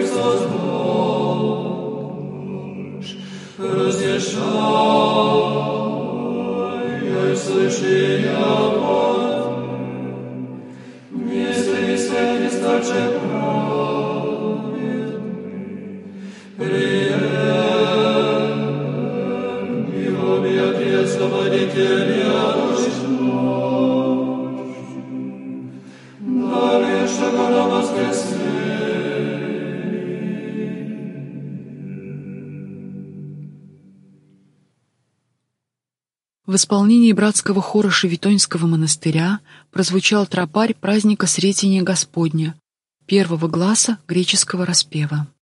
В исполнении братского хора Шевитоньского монастыря прозвучал тропарь праздника Сретения Господня, первого гласа греческого распева.